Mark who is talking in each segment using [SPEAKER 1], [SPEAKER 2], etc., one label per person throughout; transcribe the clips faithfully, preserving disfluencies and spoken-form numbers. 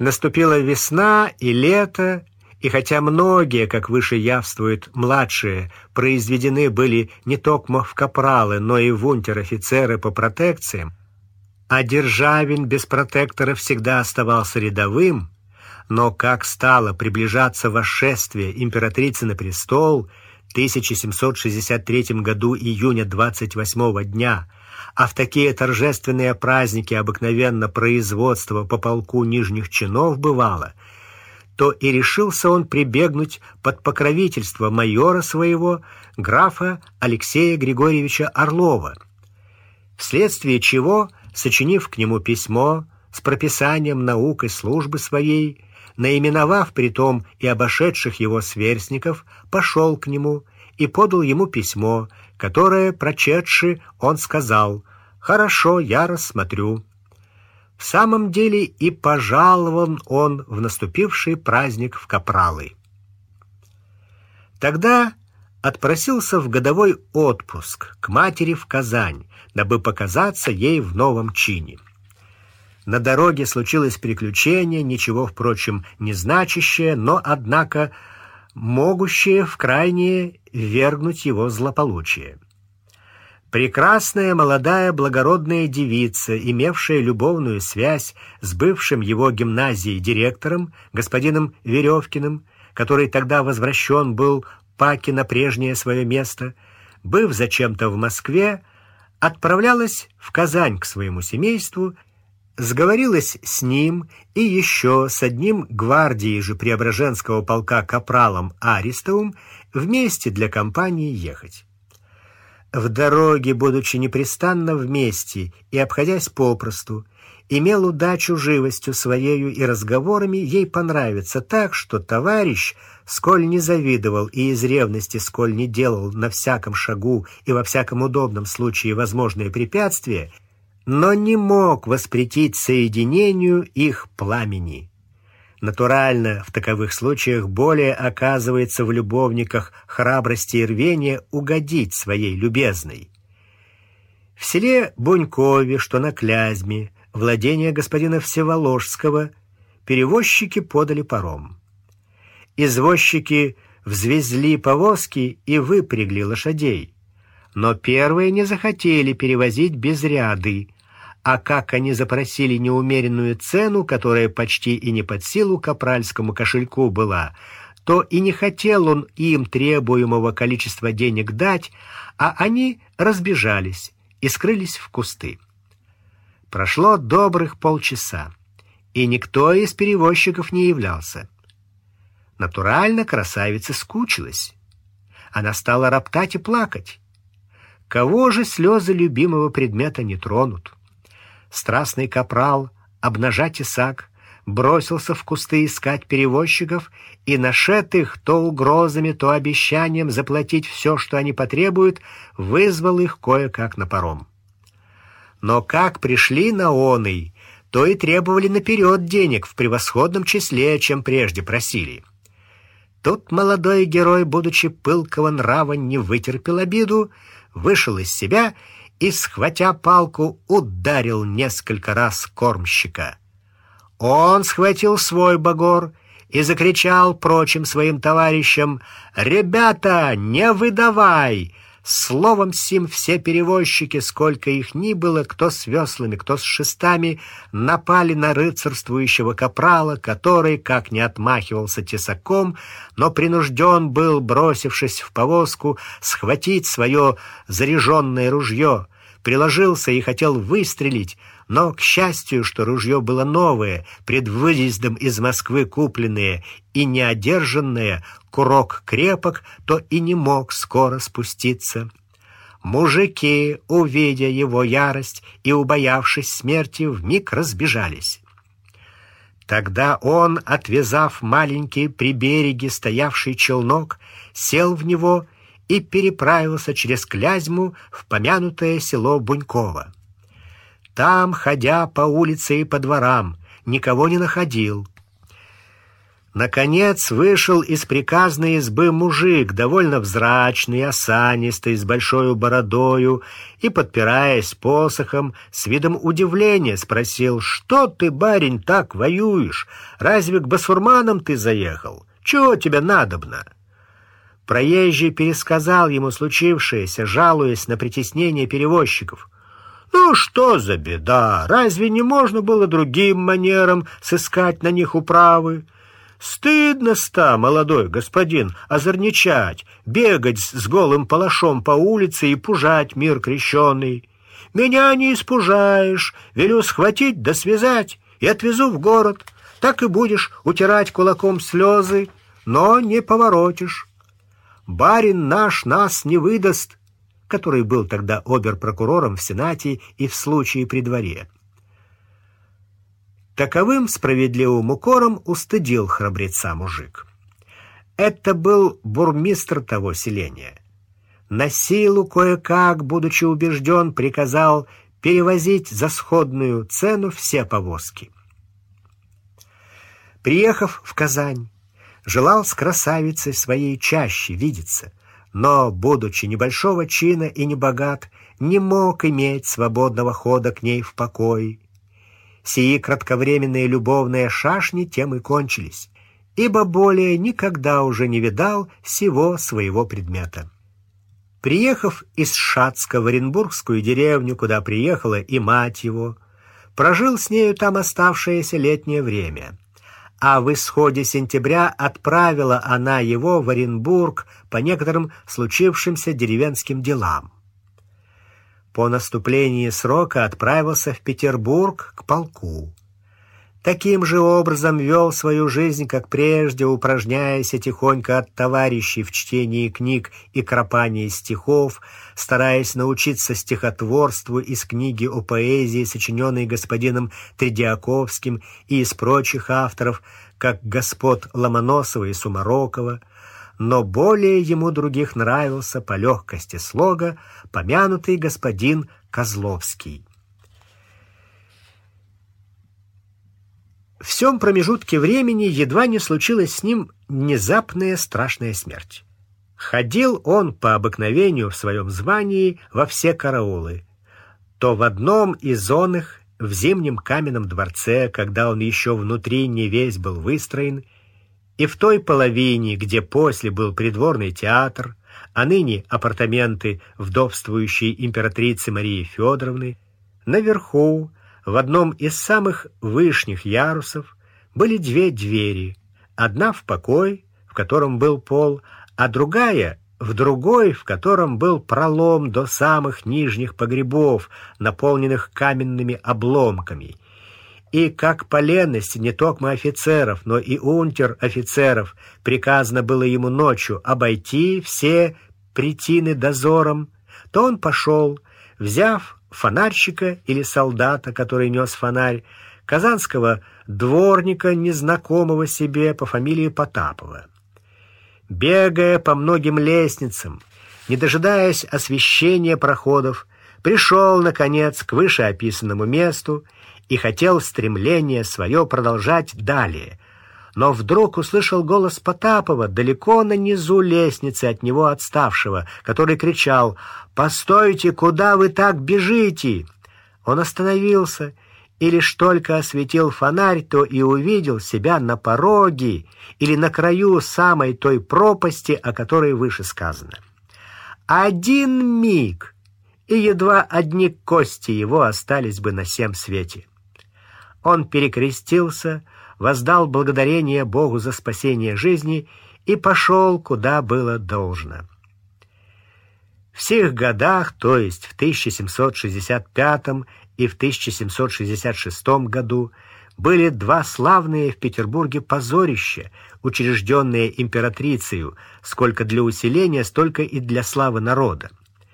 [SPEAKER 1] Наступила весна и лето, и хотя многие, как выше явствует, младшие, произведены были не токмо в капралы, но и в унтер-офицеры по протекциям, а Державин без протектора всегда оставался рядовым, но как стало приближаться восшествие императрицы на престол в тысяча семьсот шестьдесят третьем году июня двадцать восьмого дня, а в такие торжественные праздники обыкновенно производство по полку нижних чинов бывало, то и решился он прибегнуть под покровительство майора своего, графа Алексея Григорьевича Орлова, вследствие чего, сочинив к нему письмо с прописанием наук и службы своей, наименовав притом и обошедших его сверстников, пошел к нему и подал ему письмо, которое, прочетши, он сказал: «Хорошо, я рассмотрю». В самом деле и пожалован он в наступивший праздник в капралы. Тогда отпросился в годовой отпуск к матери в Казань, дабы показаться ей в новом чине. На дороге случилось приключение, ничего, впрочем, не значащее, но, однако, могущее вкрайне ввергнуть его в злополучие. Прекрасная молодая благородная девица, имевшая любовную связь с бывшим его гимназией директором, господином Веревкиным, который тогда возвращен был паки на прежнее свое место, быв зачем-то в Москве, отправлялась в Казань к своему семейству, сговорилась с ним и еще с одним гвардии же Преображенского полка капралом Аристовым вместе для компании ехать. В дороге, будучи непрестанно вместе и обходясь попросту, имел удачу живостью своею и разговорами ей понравиться так, что товарищ, сколь не завидовал и из ревности, сколь не делал на всяком шагу и во всяком удобном случае возможные препятствия, но не мог воспретить соединению их пламени. Натурально, в таковых случаях более оказывается в любовниках храбрости и рвения угодить своей любезной. В селе Бунькове, что на Клязьме, владение господина Всеволожского, перевозчики подали паром. Извозчики взвезли повозки и выпрягли лошадей, но первые не захотели перевозить без ряды, а как они запросили неумеренную цену, которая почти и не под силу капральскому кошельку была, то и не хотел он им требуемого количества денег дать, а они разбежались и скрылись в кусты. Прошло добрых полчаса, и никто из перевозчиков не являлся. Натурально красавица скучилась. Она стала роптать и плакать. Кого же слезы любимого предмета не тронут? Страстный капрал, обнажа тесак, бросился в кусты искать перевозчиков и, нашед их то угрозами, то обещанием заплатить все, что они потребуют, вызвал их кое-как на паром. Но как пришли на оный, то и требовали наперед денег в превосходном числе, чем прежде просили. Тут молодой герой, будучи пылкого нрава, не вытерпел обиду, вышел из себя и, схватя палку, ударил несколько раз кормщика. Он схватил свой багор и закричал прочим своим товарищам: «Ребята, не выдавай!» Словом сим все перевозчики, сколько их ни было, кто с веслами, кто с шестами, напали на рыцарствующего капрала, который, как не отмахивался тесаком, но принужден был, бросившись в повозку, схватить свое заряженное ружье, приложился и хотел выстрелить, но, к счастью, что ружье было новое, пред выездом из Москвы купленное и неодержанное, курок крепок, то и не мог скоро спуститься. Мужики, увидя его ярость и убоявшись смерти, вмиг разбежались. Тогда он, отвязав маленький при береге стоявший челнок, сел в него и переправился через Клязьму в помянутое село Буньково. Там, ходя по улице и по дворам, никого не находил. Наконец вышел из приказной избы мужик, довольно взрачный, осанистый, с большой бородою, и, подпираясь посохом, с видом удивления спросил: «Что ты, барин, так воюешь? Разве к басурманам ты заехал? Чего тебе надобно?» Проезжий пересказал ему случившееся, жалуясь на притеснение перевозчиков. «Ну что за беда? Разве не можно было другим манером сыскать на них управы? Стыдно-ста, молодой господин, озорничать, бегать с голым палашом по улице и пужать мир крещеный. Меня не испужаешь, велю схватить да связать и отвезу в город. Так и будешь утирать кулаком слезы, но не поворотишь. Барин наш нас не выдаст», который был тогда обер-прокурором в Сенате и в случае при дворе. Таковым справедливым укором устыдил храбреца мужик. Это был бурмистр того селения. На силу кое-как, будучи убежден, приказал перевозить за сходную цену все повозки. Приехав в Казань, желал с красавицей своей чаще видеться, но, будучи небольшого чина и небогат, не мог иметь свободного хода к ней в покой. Сии кратковременные любовные шашни тем и кончились, ибо более никогда уже не видал сего своего предмета. Приехав из Шацка в Оренбургскую деревню, куда приехала и мать его, прожил с нею там оставшееся летнее время, а в исходе сентября отправила она его в Оренбург по некоторым случившимся деревенским делам. По наступлении срока отправился в Петербург к полку. Таким же образом вел свою жизнь, как прежде, упражняясь тихонько от товарищей в чтении книг и кропании стихов, стараясь научиться стихотворству из книги о поэзии, сочиненной господином Тредиаковским, и из прочих авторов, как господ Ломоносова и Сумарокова, но более ему других нравился по легкости слога помянутый господин Козловский. В сём промежутке времени едва не случилась с ним внезапная страшная смерть. Ходил он по обыкновению в своем звании во все караулы. То в одном из оных, в Зимнем каменном дворце, когда он еще внутри не весь был выстроен, и в той половине, где после был придворный театр, а ныне апартаменты вдовствующей императрицы Марии Федоровны, наверху, в одном из самых вышних ярусов, были две двери, одна в покой, в котором был пол, а другая в другой, в котором был пролом до самых нижних погребов, наполненных каменными обломками. И как по ленности не токмо офицеров, но и унтер-офицеров приказано было ему ночью обойти все притины дозором, то он пошел, взяв фонарщика или солдата, который нес фонарь, казанского дворника, незнакомого себе по фамилии Потапова. Бегая по многим лестницам, не дожидаясь освещения проходов, пришел, наконец, к вышеописанному месту и хотел стремление свое продолжать далее, но вдруг услышал голос Потапова далеко на низу лестницы от него отставшего, который кричал: «Постойте, куда вы так бежите?» Он остановился и лишь только осветил фонарь, то и увидел себя на пороге или на краю самой той пропасти, о которой выше сказано. Один миг, и едва одни кости его остались бы на сем свете. Он перекрестился, воздал благодарение Богу за спасение жизни и пошел, куда было должно. В сих годах, то есть в тысяча семьсот шестьдесят пятом и в тысяча семьсот шестьдесят шестом году, были два славные в Петербурге позорища, учрежденные императрицею, сколько для усиления, столько и для славы народа.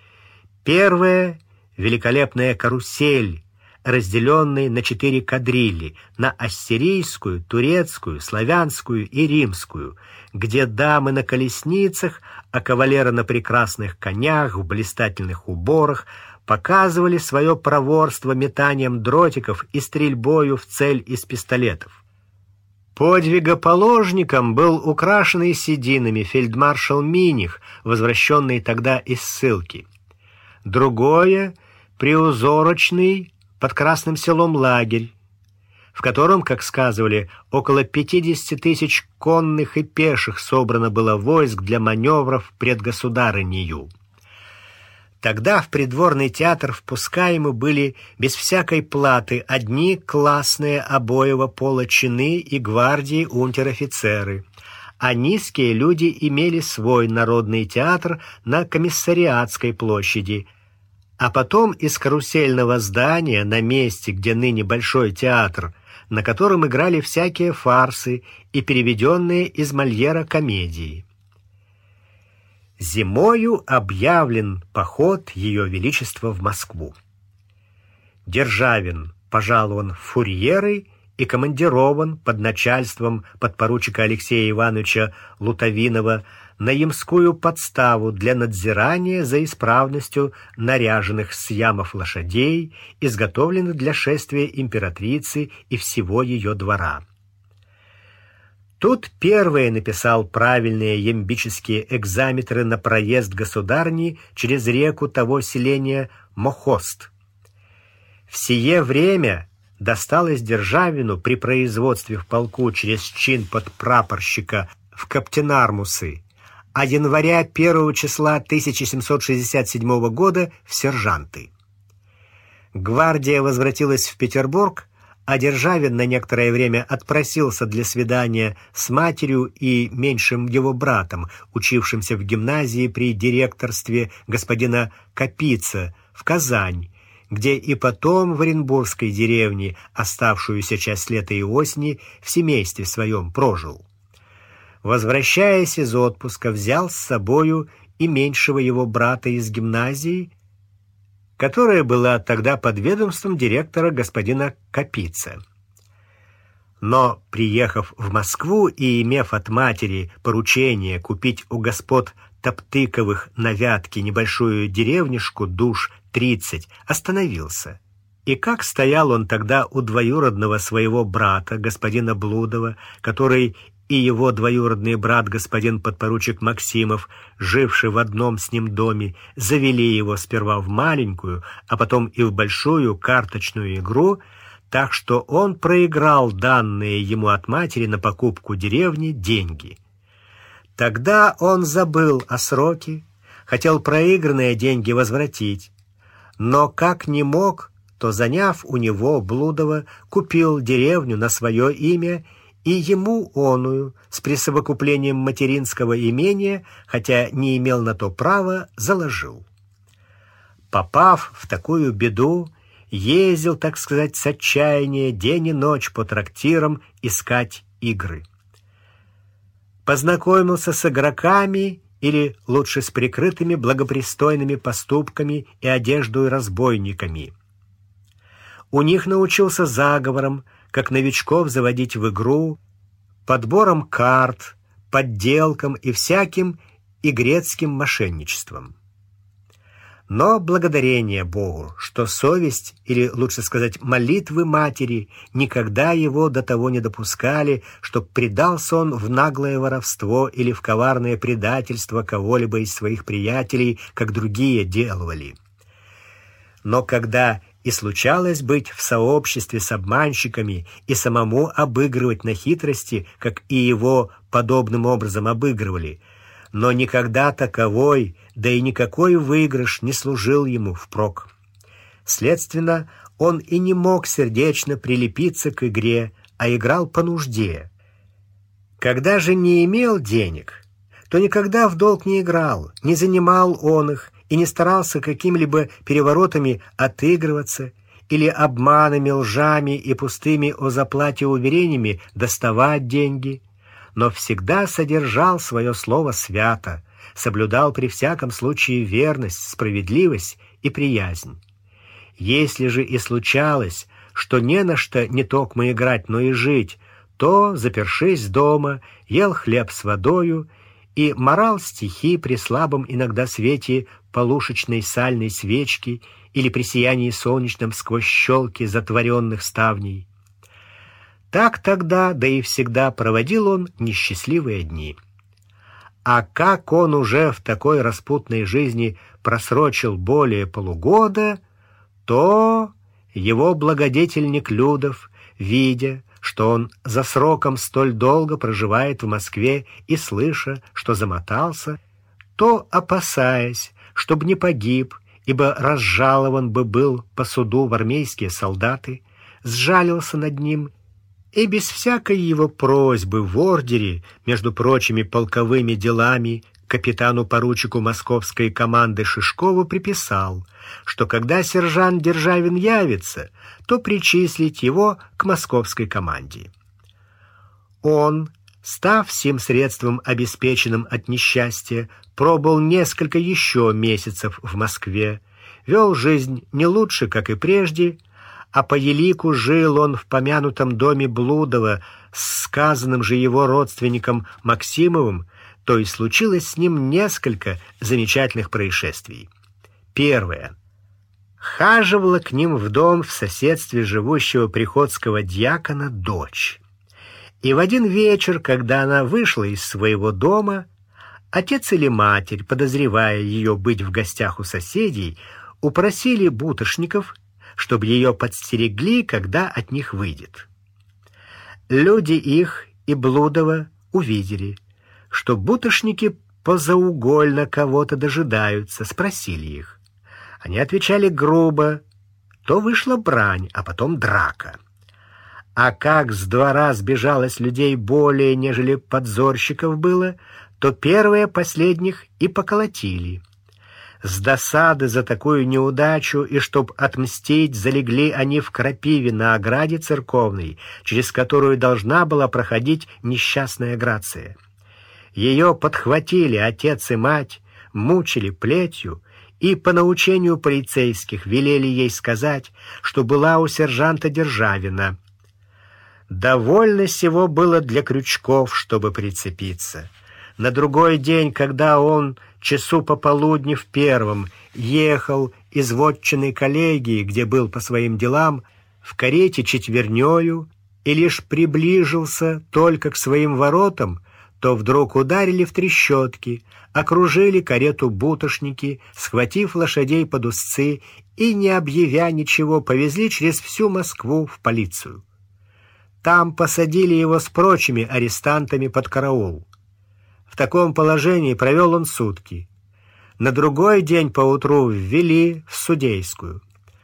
[SPEAKER 1] Первое — великолепная карусель, разделенной на четыре кадрили, на ассирийскую, турецкую, славянскую и римскую, где дамы на колесницах, а кавалеры на прекрасных конях в блистательных уборах показывали свое проворство метанием дротиков и стрельбою в цель из пистолетов. Подвигоположником был украшенный сединами фельдмаршал Миних, возвращенный тогда из ссылки. Другое — приузорочный под Красным Селом лагерь, в котором, как сказывали, около пятидесяти тысяч конных и пеших собрано было войск для маневров пред государынею. Тогда в придворный театр впускаемы были без всякой платы одни классные обоего пола чины и гвардии унтер-офицеры, а низкие люди имели свой народный театр на Комиссариатской площади, а потом из карусельного здания на месте, где ныне Большой театр, на котором играли всякие фарсы и переведенные из Мольера комедии. Зимою объявлен поход Ее Величества в Москву. Державин пожалован в фурьеры и командирован под начальством подпоручика Алексея Ивановича Лутовинова на Ямскую подставу для надзирания за исправностью наряженных с ямов лошадей, изготовленных для шествия императрицы и всего ее двора. Тут первый написал правильные ямбические экзаметры на проезд государни через реку того селения Мохост. В сие время досталось Державину при производстве в полку через чин подпрапорщика в каптенармусы, а января первого числа тысяча семьсот шестьдесят седьмого года в сержанты. Гвардия возвратилась в Петербург, а Державин на некоторое время отпросился для свидания с матерью и меньшим его братом, учившимся в гимназии при директорстве господина Капица в Казань, где и потом в Оренбургской деревне оставшуюся часть лета и осени в семействе своем прожил. Возвращаясь из отпуска, взял с собою и меньшего его брата из гимназии, которая была тогда под ведомством директора господина Капица. Но, приехав в Москву и имев от матери поручение купить у господ Топтыковых на Вятке небольшую деревнишку душ тридцать, остановился. И как стоял он тогда у двоюродного своего брата, господина Блудова, который и его двоюродный брат, господин подпоручик Максимов, живший в одном с ним доме, завели его сперва в маленькую, а потом и в большую карточную игру, так что он проиграл данные ему от матери на покупку деревни деньги. Тогда он забыл о сроке, хотел проигранные деньги возвратить, но как не мог, то, заняв у него Блудова, купил деревню на свое имя и ему оную с присовокуплением материнского имения, хотя не имел на то права, заложил. Попав в такую беду, ездил, так сказать, с отчаяния день и ночь по трактирам искать игры. Познакомился с игроками, или лучше с прикрытыми благопристойными поступками и одеждой разбойниками. У них научился заговором, как новичков заводить в игру, подбором карт, подделкам и всяким игрецким мошенничеством. Но благодарение Богу, что совесть, или лучше сказать молитвы матери, никогда его до того не допускали, чтоб предался он в наглое воровство или в коварное предательство кого-либо из своих приятелей, как другие делали. Но когда и случалось быть в сообществе с обманщиками и самому обыгрывать на хитрости, как и его подобным образом обыгрывали, но никогда таковой, да и никакой выигрыш не служил ему впрок. Следственно, он и не мог сердечно прилепиться к игре, а играл по нужде. Когда же не имел денег, то никогда в долг не играл, не занимал он их и не старался какими-либо переворотами отыгрываться или обманами, лжами и пустыми о заплате уверениями доставать деньги, но всегда содержал свое слово свято, соблюдал при всяком случае верность, справедливость и приязнь. Если же и случалось, что не на что не токмо играть, но и жить, то, запершись дома, ел хлеб с водою и морал стихи при слабом иногда свете полушечной сальной свечки или при сиянии солнечном сквозь щелки затворенных ставней. Так тогда, да и всегда проводил он несчастливые дни. А как он уже в такой распутной жизни просрочил более полугода, то его благодетельник Людов, видя, что он за сроком столь долго проживает в Москве и слыша, что замотался, то, опасаясь, чтоб не погиб, ибо разжалован бы был по суду в армейские солдаты, сжалился над ним и без всякой его просьбы в ордере, между прочими полковыми делами, капитану-поручику московской команды Шишкову приписал, что когда сержант Державин явится, то причислить его к московской команде. Он, став сим средством обеспеченным от несчастья, пробыл несколько еще месяцев в Москве, вел жизнь не лучше, как и прежде, а по елику жил он в помянутом доме Блудова с сказанным же его родственником Максимовым, то и случилось с ним несколько замечательных происшествий. Первое. Хаживала к ним в дом в соседстве живущего приходского дьякона дочь. И в один вечер, когда она вышла из своего дома, отец или матерь, подозревая ее быть в гостях у соседей, упросили бутошников, чтобы ее подстерегли, когда от них выйдет. Люди их и Блудова увидели, что бутошники позаугольно кого-то дожидаются, спросили их. Они отвечали грубо, то вышла брань, а потом драка. А как с двора сбежалось людей более, нежели подзорщиков было, то первые последних и поколотили. С досады за такую неудачу и чтоб отмстить, залегли они в крапиве на ограде церковной, через которую должна была проходить несчастная Грация. Ее подхватили отец и мать, мучили плетью и по научению полицейских велели ей сказать, что была у сержанта Державина. Довольно сего было для Крючков, чтобы прицепиться. На другой день, когда он часу пополудни в первом ехал из вотчиной коллегии, где был по своим делам, в карете четвернёю, и лишь приближился только к своим воротам, то вдруг ударили в трещотки, окружили карету бутошники, схватив лошадей под узцы и, не объявя ничего, повезли через всю Москву в полицию. Там посадили его с прочими арестантами под караул. В таком положении провел он сутки. На другой день поутру ввели в судейскую.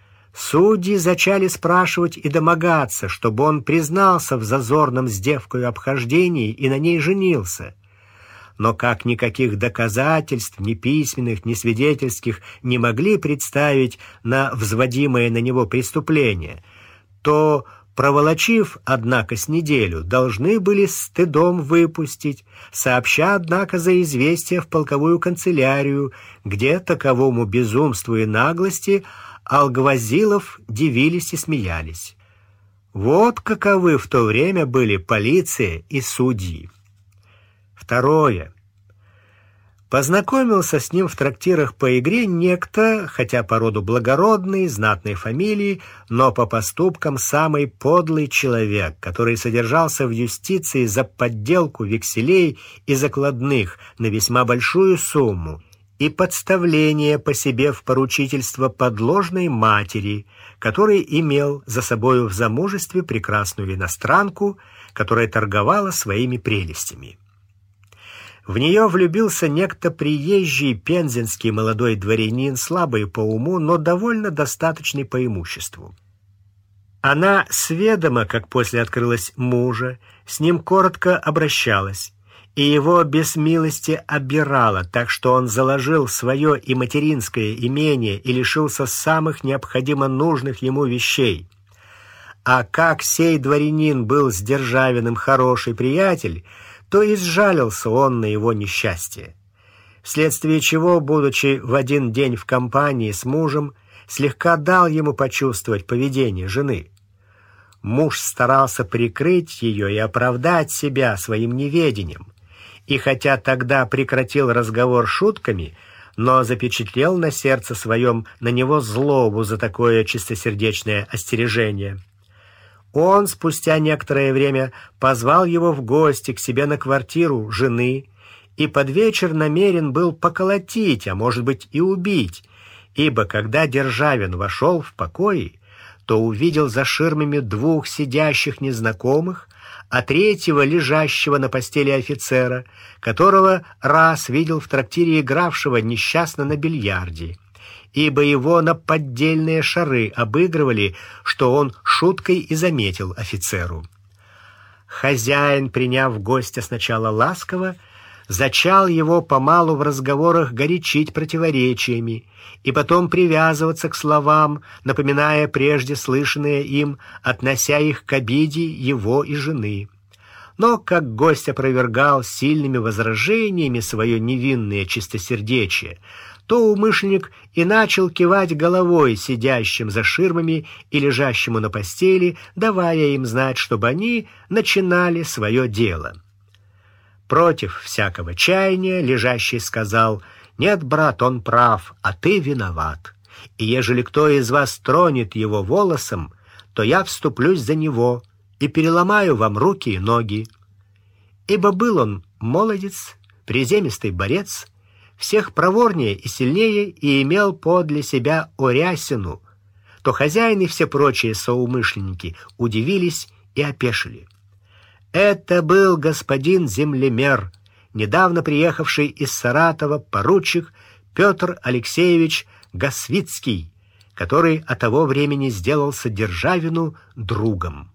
[SPEAKER 1] Судьи зачали спрашивать и домогаться, чтобы он признался в зазорном с девкою обхождении и на ней женился. Но как никаких доказательств, ни письменных, ни свидетельских, не могли представить на взводимое на него преступление, то, проволочив, однако, с неделю, должны были стыдом выпустить, сообща, однако, за известие в полковую канцелярию, где таковому безумству и наглости Алгвазилов дивились и смеялись. Вот каковы в то время были полиция и судьи. Второе. Познакомился с ним в трактирах по игре некто, хотя по роду благородный, знатной фамилии, но по поступкам самый подлый человек, который содержался в юстиции за подделку векселей и закладных на весьма большую сумму и подставление по себе в поручительство подложной матери, который имел за собою в замужестве прекрасную иностранку, которая торговала своими прелестями. В нее влюбился некто приезжий пензенский молодой дворянин, слабый по уму, но довольно достаточный по имуществу. Она сведомо, как после открылась мужа, с ним коротко обращалась, и его без милости обирала, так что он заложил свое и материнское имение и лишился самых необходимо нужных ему вещей. А как сей дворянин был с Державиным хороший приятель, то изжалился он на его несчастье, вследствие чего, будучи в один день в компании с мужем, слегка дал ему почувствовать поведение жены. Муж старался прикрыть ее и оправдать себя своим неведением, и хотя тогда прекратил разговор шутками, но запечатлел на сердце своем на него злобу за такое чистосердечное остережение. Он спустя некоторое время позвал его в гости к себе на квартиру жены и под вечер намерен был поколотить, а может быть и убить, ибо когда Державин вошел в покои, то увидел за ширмами двух сидящих незнакомых, а третьего лежащего на постели офицера, которого раз видел в трактире игравшего несчастно на бильярде, ибо его на поддельные шары обыгрывали, что он шуткой и заметил офицеру. Хозяин, приняв гостя сначала ласково, зачал его помалу в разговорах горячить противоречиями и потом привязываться к словам, напоминая прежде слышанные им, относя их к обиде его и жены. Но как гость опровергал сильными возражениями свое невинное чистосердечие, то умышленник и начал кивать головой сидящим за ширмами и лежащему на постели, давая им знать, чтобы они начинали свое дело. Против всякого чаяния лежащий сказал: «Нет, брат, он прав, а ты виноват. И ежели кто из вас тронет его волосом, то я вступлюсь за него и переломаю вам руки и ноги». Ибо был он молодец, приземистый борец, всех проворнее и сильнее, и имел подле себя Орясину, то хозяин и все прочие соумышленники удивились и опешили. Это был господин землемер, недавно приехавший из Саратова поручик Петр Алексеевич Гасвицкий, который от того времени сделался Державину другом.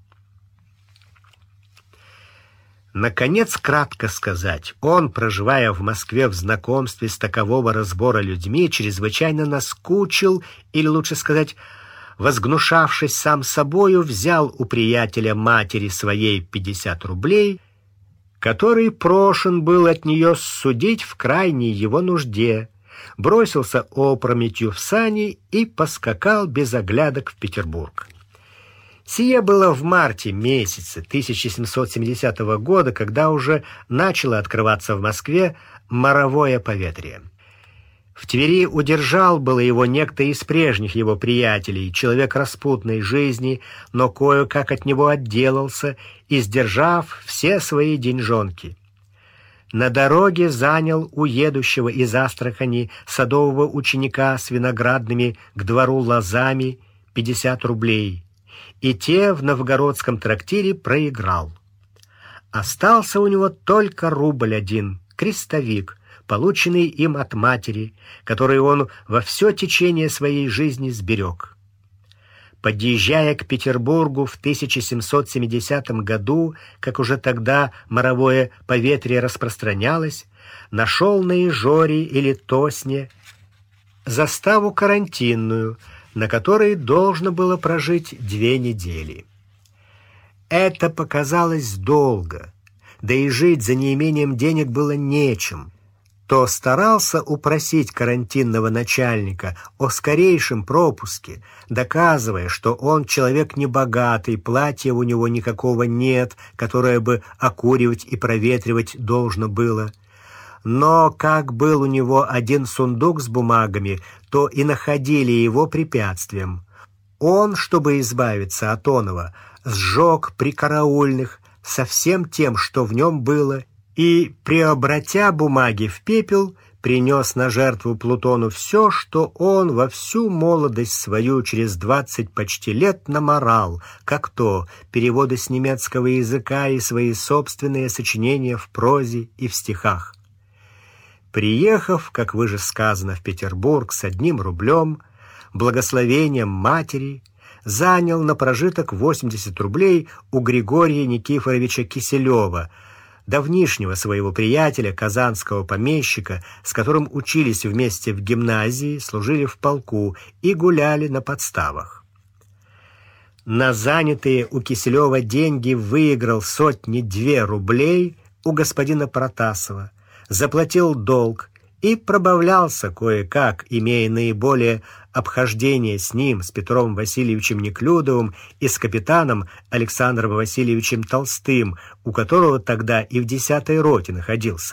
[SPEAKER 1] Наконец, кратко сказать, он, проживая в Москве в знакомстве с такового разбора людьми, чрезвычайно наскучил, или лучше сказать, возгнушавшись сам собою, взял у приятеля матери своей пятьдесят рублей, который прошен был от нее судить в крайней его нужде, бросился опрометью в сани и поскакал без оглядок в Петербург. Сие было в марте месяце тысяча семьсот семидесятого года, когда уже начало открываться в Москве моровое поветрие. В Твери удержал было его некто из прежних его приятелей, человек распутной жизни, но кое-как от него отделался, издержав все свои деньжонки. На дороге занял у едущего из Астрахани садового ученика с виноградными к двору лозами пятьдесят рублей, и те в новгородском трактире проиграл. Остался у него только рубль один, крестовик, полученный им от матери, который он во все течение своей жизни сберег. Подъезжая к Петербургу в тысяча семьсот семидесятом году, как уже тогда моровое поветрие распространялось, нашел на Ижоре или Тосне заставу карантинную, на которой должно было прожить две недели. Это показалось долго, да и жить за неимением денег было нечем. То старался упросить карантинного начальника о скорейшем пропуске, доказывая, что он человек небогатый, платья у него никакого нет, которое бы окуривать и проветривать должно было. Но как был у него один сундук с бумагами, то и находили его препятствием. Он, чтобы избавиться от оного, сжег при караульных со всем тем, что в нем было, и, преобратя бумаги в пепел, принес на жертву Плутону все, что он во всю молодость свою через двадцать почти лет наморал, как то переводы с немецкого языка и свои собственные сочинения в прозе и в стихах. Приехав, как выше сказано, в Петербург с одним рублем, благословением матери, занял на прожиток восемьдесят рублей у Григория Никифоровича Киселева, давнишнего своего приятеля, казанского помещика, с которым учились вместе в гимназии, служили в полку и гуляли на подставах. На занятые у Киселева деньги выиграл сотни-две рублей у господина Протасова, заплатил долг и пробавлялся кое-как, имея наиболее обхождение с ним, с Петром Васильевичем Неклюдовым и с капитаном Александром Васильевичем Толстым, у которого тогда и в десятой роте находился.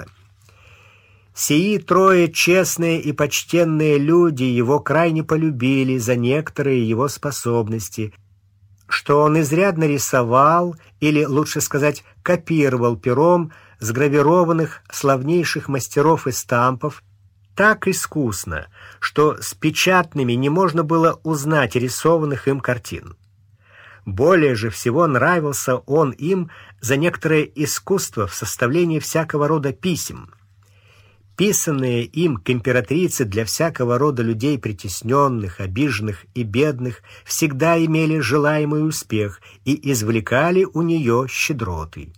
[SPEAKER 1] Сии трое честные и почтенные люди его крайне полюбили за некоторые его способности, что он изрядно рисовал, или, лучше сказать, копировал пером с гравированных славнейших мастеров и стампов так искусно, что с печатными не можно было узнать рисованных им картин. Более же всего нравился он им за некоторое искусство в составлении всякого рода писем. Писанные им к императрице для всякого рода людей притесненных, обиженных и бедных всегда имели желаемый успех и извлекали у нее щедроты.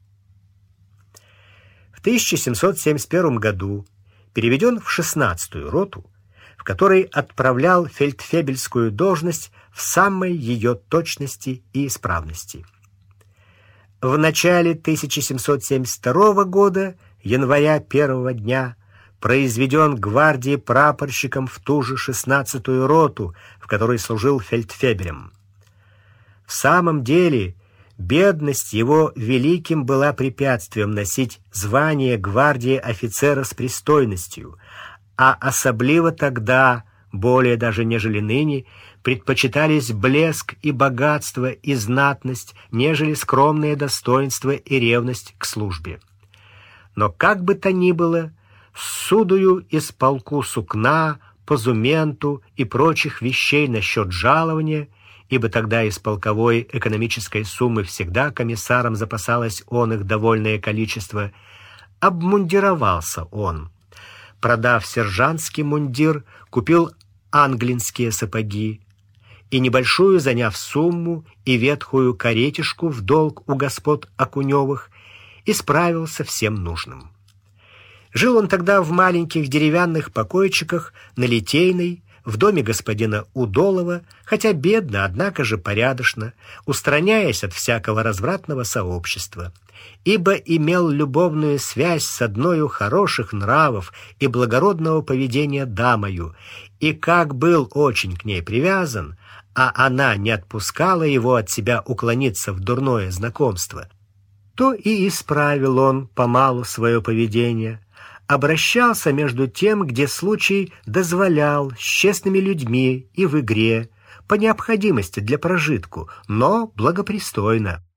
[SPEAKER 1] В тысяча семьсот семьдесят первом году переведен в шестнадцатую роту, в которой отправлял фельдфебельскую должность в самой ее точности и исправности. В начале тысяча семьсот семьдесят второго года, января первого дня, произведен гвардии прапорщиком в ту же шестнадцатую роту, в которой служил фельдфебелем. В самом деле, бедность его великим была препятствием носить звание гвардии офицера с пристойностью, а особливо тогда, более даже нежели ныне, предпочитались блеск и богатство и знатность, нежели скромное достоинство и ревность к службе. Но как бы то ни было, судую из полку сукна, позументу и прочих вещей насчет жалования, ибо тогда из полковой экономической суммы всегда комиссарам запасалось он их довольное количество, обмундировался он. Продав сержантский мундир, купил англинские сапоги, и небольшую заняв сумму и ветхую каретишку в долг у господ Окуневых, исправился всем нужным. Жил он тогда в маленьких деревянных покойчиках на Литейной, в доме господина Удолова, хотя бедно, однако же порядочно, устраняясь от всякого развратного сообщества, ибо имел любовную связь с одною хороших нравов и благородного поведения дамою, и как был очень к ней привязан, а она не отпускала его от себя уклониться в дурное знакомство, то и исправил он помалу свое поведение, обращался между тем, где случай дозволял, с честными людьми и в игре, по необходимости для прожитку, но благопристойно.